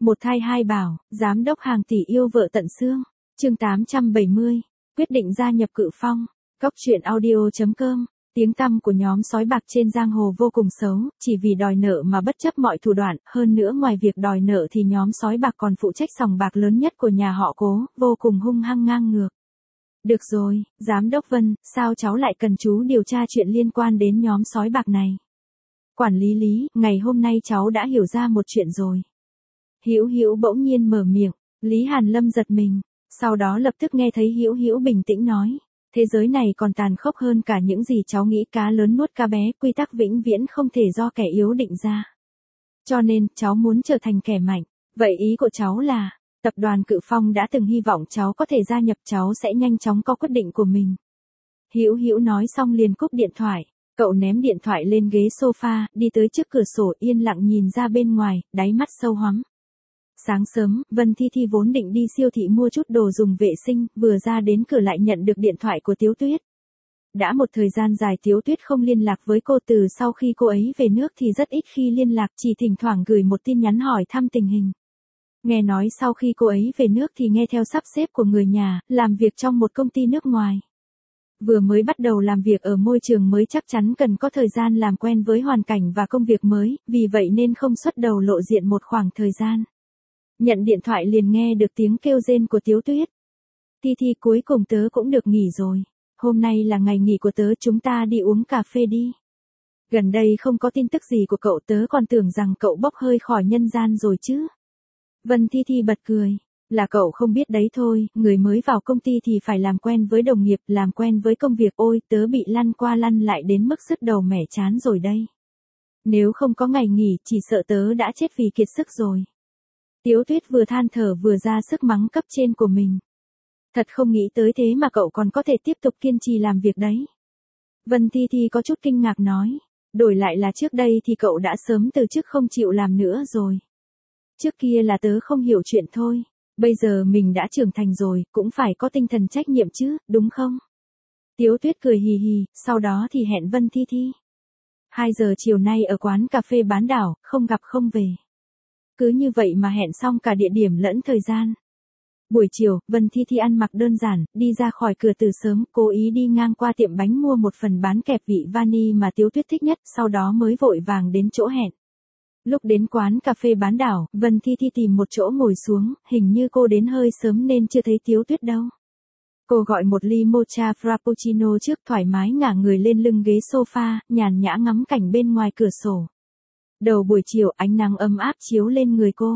Một thai hai bảo, giám đốc hàng tỷ yêu vợ tận xương. Chương 870. Quyết định gia nhập Cự Phong. Cóc truyện audio.com. Tiếng tăm của nhóm sói bạc trên giang hồ vô cùng xấu, chỉ vì đòi nợ mà bất chấp mọi thủ đoạn, hơn nữa ngoài việc đòi nợ thì nhóm sói bạc còn phụ trách sòng bạc lớn nhất của nhà họ Cố, vô cùng hung hăng ngang ngược. Được rồi, giám đốc Vân, sao cháu lại cần chú điều tra chuyện liên quan đến nhóm sói bạc này? Quản lý Lý, ngày hôm nay cháu đã hiểu ra một chuyện rồi. Hữu Hữu bỗng nhiên mở miệng, Lý Hàn Lâm giật mình, sau đó lập tức nghe thấy Hữu Hữu bình tĩnh nói, thế giới này còn tàn khốc hơn cả những gì cháu nghĩ, cá lớn nuốt cá bé, quy tắc vĩnh viễn không thể do kẻ yếu định ra. Cho nên, cháu muốn trở thành kẻ mạnh, vậy ý của cháu là, tập đoàn Cự Phong đã từng hy vọng cháu có thể gia nhập, cháu sẽ nhanh chóng có quyết định của mình. Hữu Hữu nói xong liền cúp điện thoại. Cậu ném điện thoại lên ghế sofa, đi tới trước cửa sổ yên lặng nhìn ra bên ngoài, đáy mắt sâu hoắm. Sáng sớm, Vân Thi Thi vốn định đi siêu thị mua chút đồ dùng vệ sinh, vừa ra đến cửa lại nhận được điện thoại của Tiếu Tuyết. Đã một thời gian dài Tiếu Tuyết không liên lạc với cô, từ sau khi cô ấy về nước thì rất ít khi liên lạc, chỉ thỉnh thoảng gửi một tin nhắn hỏi thăm tình hình. Nghe nói sau khi cô ấy về nước thì nghe theo sắp xếp của người nhà, làm việc trong một công ty nước ngoài. Vừa mới bắt đầu làm việc ở môi trường mới chắc chắn cần có thời gian làm quen với hoàn cảnh và công việc mới, vì vậy nên không xuất đầu lộ diện một khoảng thời gian. Nhận điện thoại liền nghe được tiếng kêu rên của Tiếu Tuyết. Thi Thi, cuối cùng tớ cũng được nghỉ rồi. Hôm nay là ngày nghỉ của tớ, chúng ta đi uống cà phê đi. Gần đây không có tin tức gì của cậu, tớ còn tưởng rằng cậu bốc hơi khỏi nhân gian rồi chứ. Vân Thi Thi bật cười. Là cậu không biết đấy thôi, người mới vào công ty thì phải làm quen với đồng nghiệp, làm quen với công việc, ôi, tớ bị lăn qua lăn lại đến mức sứt đầu mẻ chán rồi đây. Nếu không có ngày nghỉ, chỉ sợ tớ đã chết vì kiệt sức rồi. Tiếu Tuyết vừa than thở vừa ra sức mắng cấp trên của mình. Thật không nghĩ tới thế mà cậu còn có thể tiếp tục kiên trì làm việc đấy. Vân Thi Thi có chút kinh ngạc nói, đổi lại là trước đây thì cậu đã sớm từ chức không chịu làm nữa rồi. Trước kia là tớ không hiểu chuyện thôi. Bây giờ mình đã trưởng thành rồi, cũng phải có tinh thần trách nhiệm chứ, đúng không? Tiếu Tuyết cười hì hì, sau đó thì hẹn Vân Thi Thi. 2 giờ chiều nay ở quán cà phê bán đảo, không gặp không về. Cứ như vậy mà hẹn xong cả địa điểm lẫn thời gian. Buổi chiều, Vân Thi Thi ăn mặc đơn giản, đi ra khỏi cửa từ sớm, cố ý đi ngang qua tiệm bánh mua một phần bán kẹp vị vani mà Tiếu Tuyết thích nhất, sau đó mới vội vàng đến chỗ hẹn. Lúc đến quán cà phê bán đảo, Vân Thi Thi tìm một chỗ ngồi xuống, hình như cô đến hơi sớm nên chưa thấy Tiếu Tuyết đâu. Cô gọi một ly mocha frappuccino trước, thoải mái ngả người lên lưng ghế sofa, nhàn nhã ngắm cảnh bên ngoài cửa sổ. Đầu buổi chiều ánh nắng ấm áp chiếu lên người cô.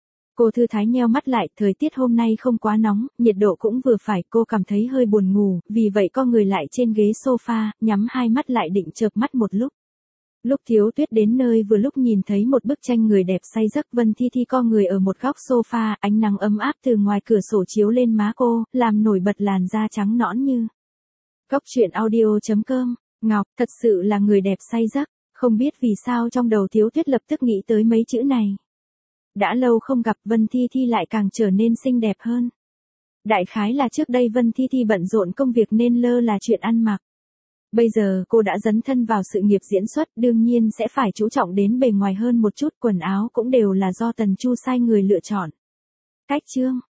Cô thư thái nheo mắt lại, thời tiết hôm nay không quá nóng, nhiệt độ cũng vừa phải, cô cảm thấy hơi buồn ngủ, vì vậy co người lại trên ghế sofa, nhắm hai mắt lại định chợp mắt một lúc. Lúc Tiếu Tuyết đến nơi vừa lúc nhìn thấy một bức tranh người đẹp say giấc, Vân Thi Thi co người ở một góc sofa, ánh nắng ấm áp từ ngoài cửa sổ chiếu lên má cô, làm nổi bật làn da trắng nõn như. Cóc truyện audio.com, Ngọc, thật sự là người đẹp say giấc, không biết vì sao trong đầu Tiếu Tuyết lập tức nghĩ tới mấy chữ này. Đã lâu không gặp, Vân Thi Thi lại càng trở nên xinh đẹp hơn. Đại khái là trước đây Vân Thi Thi bận rộn công việc nên lơ là chuyện ăn mặc. Bây giờ cô đã dấn thân vào sự nghiệp diễn xuất, đương nhiên sẽ phải chú trọng đến bề ngoài hơn một chút, quần áo cũng đều là do Tần Chu sai người lựa chọn. Cách chương